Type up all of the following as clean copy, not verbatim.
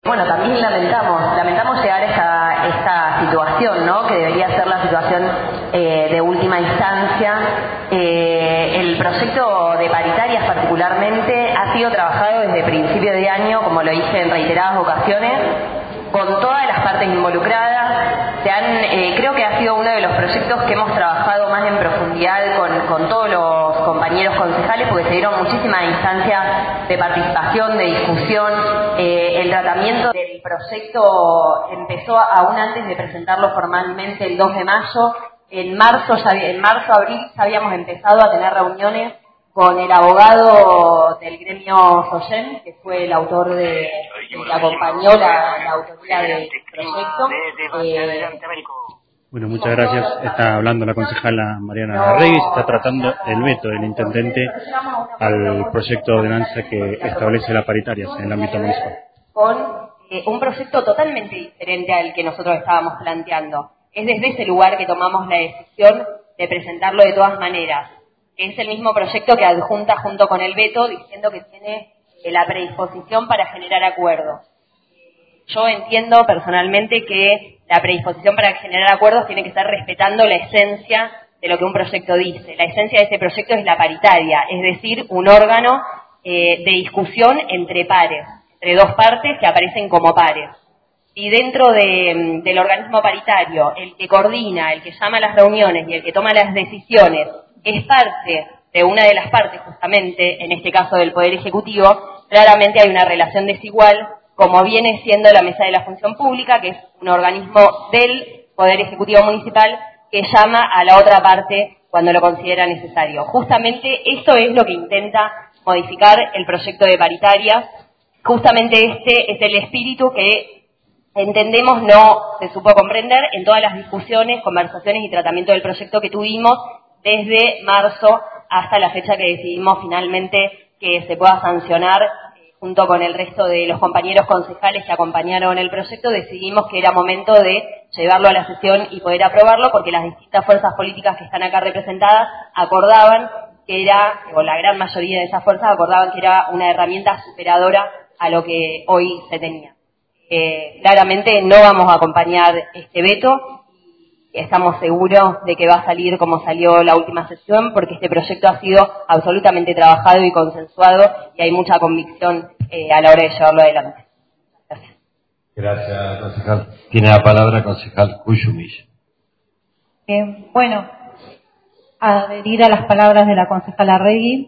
Bueno, también lamentamos llegar a esta situación, ¿no? Que debería ser la situación de última instancia. El proyecto de paritarias particularmente ha sido trabajado desde principio de año, como lo dije en reiteradas ocasiones, con todas las partes involucradas. Creo que ha sido uno de los proyectos que hemos trabajado más en profundidad con todos los compañeros concejales, porque se dieron muchísimas instancias de participación, de discusión. El tratamiento del proyecto empezó aún antes de presentarlo formalmente el 2 de mayo. En marzo-abril ya habíamos empezado a tener reuniones con el abogado del gremio Soyen, que fue el autor que acompañó la autoría del proyecto. Bueno, muchas gracias. Está hablando la concejala Mariana Reyes. Está tratando el veto del intendente al proyecto de ordenanza que establece las paritarias en el ámbito municipal. Con un proyecto totalmente diferente al que nosotros estábamos planteando. Es desde ese lugar que tomamos la decisión de presentarlo de todas maneras. Es el mismo proyecto que adjunta junto con el veto, diciendo que tiene la predisposición para generar acuerdos. Yo entiendo personalmente que la predisposición para generar acuerdos tiene que estar respetando la esencia de lo que un proyecto dice. La esencia de ese proyecto es la paritaria, es decir, un órgano de discusión entre pares, entre dos partes que aparecen como pares. Y dentro del organismo paritario, el que coordina, el que llama a las reuniones y el que toma las decisiones es parte de una de las partes, justamente, en este caso del Poder Ejecutivo, claramente hay una relación desigual, como viene siendo la Mesa de la Función Pública, que es un organismo del Poder Ejecutivo Municipal que llama a la otra parte cuando lo considera necesario. Justamente esto es lo que intenta modificar el proyecto de paritarias. Justamente este es el espíritu que entendemos no se supo comprender en todas las discusiones, conversaciones y tratamiento del proyecto que tuvimos desde marzo hasta la fecha que decidimos finalmente que se pueda sancionar. Junto con el resto de los compañeros concejales que acompañaron el proyecto, decidimos que era momento de llevarlo a la sesión y poder aprobarlo, porque las distintas fuerzas políticas que están acá representadas acordaban que era, o la gran mayoría de esas fuerzas acordaban que era una herramienta superadora a lo que hoy se tenía. Claramente no vamos a acompañar este veto. Estamos seguros de que va a salir como salió la última sesión, porque este proyecto ha sido absolutamente trabajado y consensuado y hay mucha convicción a la hora de llevarlo adelante. Gracias. Gracias, concejal. Tiene la palabra concejal Cuyumilla. Bueno, adherir a las palabras de la concejala Regui.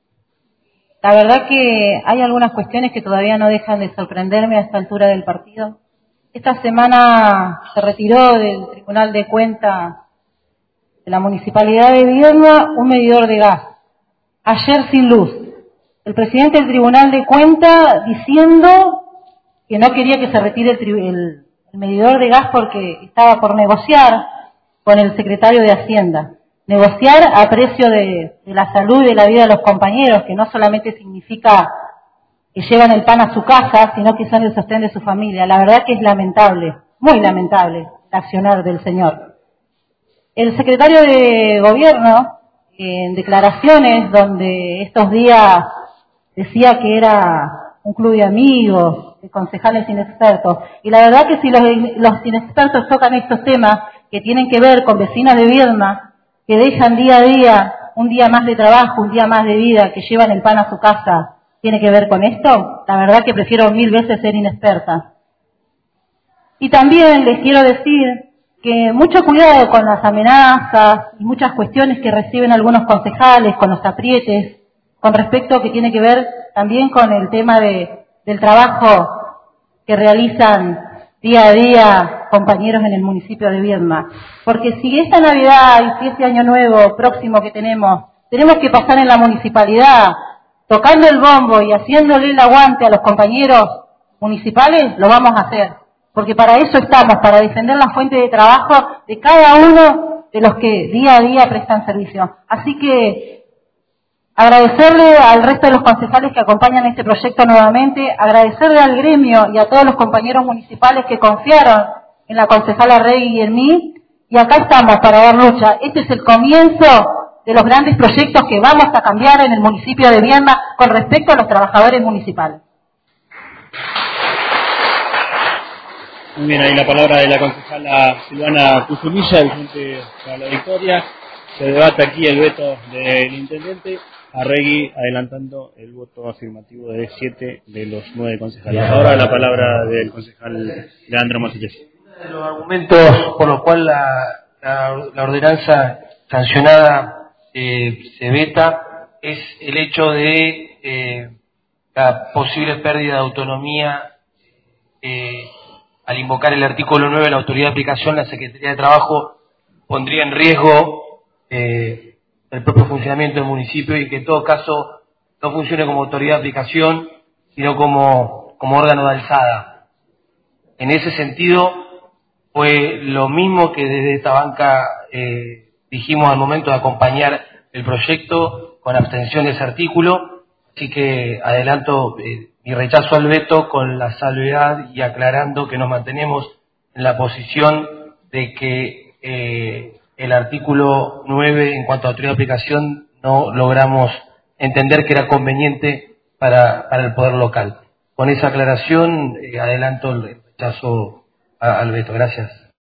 La verdad que hay algunas cuestiones que todavía no dejan de sorprenderme a esta altura del partido. Esta semana se retiró del Tribunal de Cuentas de la Municipalidad de Viedma un medidor de gas. Ayer sin luz. El presidente del Tribunal de Cuentas diciendo que no quería que se retire el medidor de gas porque estaba por negociar con el secretario de Hacienda. Negociar a precio de la salud y de la vida de los compañeros, que no solamente significa que llevan el pan a su casa, sino que son el sostén de su familia. La verdad que es lamentable, muy lamentable, el accionar del señor. El secretario de Gobierno, en declaraciones donde estos días decía que era un club de amigos, de concejales inexpertos, y la verdad que si los inexpertos tocan estos temas que tienen que ver con vecinos de Viedma, que dejan día a día, un día más de trabajo, un día más de vida, que llevan el pan a su casa, tiene que ver con esto, la verdad que prefiero 1000 veces ser inexperta. Y también les quiero decir que mucho cuidado con las amenazas y muchas cuestiones que reciben algunos concejales, con los aprietes, con respecto que tiene que ver también con el tema del trabajo que realizan día a día compañeros en el municipio de Viedma. Porque si esta Navidad y si este Año Nuevo próximo que tenemos que pasar en la municipalidad tocando el bombo y haciéndole el aguante a los compañeros municipales, lo vamos a hacer. Porque para eso estamos, para defender la fuente de trabajo de cada uno de los que día a día prestan servicio. Así que agradecerle al resto de los concejales que acompañan este proyecto nuevamente, agradecerle al gremio y a todos los compañeros municipales que confiaron en la concejala Rey y en mí, y acá estamos para dar lucha. Este es el comienzo de los grandes proyectos que vamos a cambiar en el municipio de Viedma con respecto a los trabajadores municipales. Muy bien, ahí la palabra de la concejala Silvana Cuzumilla, del Frente para la Victoria. Se debate aquí el veto del intendente. Arregui adelantando el voto afirmativo de 7 de los 9 concejales. Ahora la palabra del concejal Leandro Masillesi. Uno de los argumentos por los cuales la ordenanza sancionada se veta es el hecho de la posible pérdida de autonomía al invocar el artículo 9 de la autoridad de aplicación. La Secretaría de Trabajo pondría en riesgo el propio funcionamiento del municipio y que en todo caso no funcione como autoridad de aplicación, sino como órgano de alzada. En ese sentido, fue lo mismo que desde esta banca dijimos al momento de acompañar el proyecto con abstención de ese artículo, así que adelanto mi rechazo al veto con la salvedad y aclarando que nos mantenemos en la posición de que el artículo 9 en cuanto a autoridad de aplicación no logramos entender que era conveniente para el poder local. Con esa aclaración adelanto el rechazo al veto. Gracias.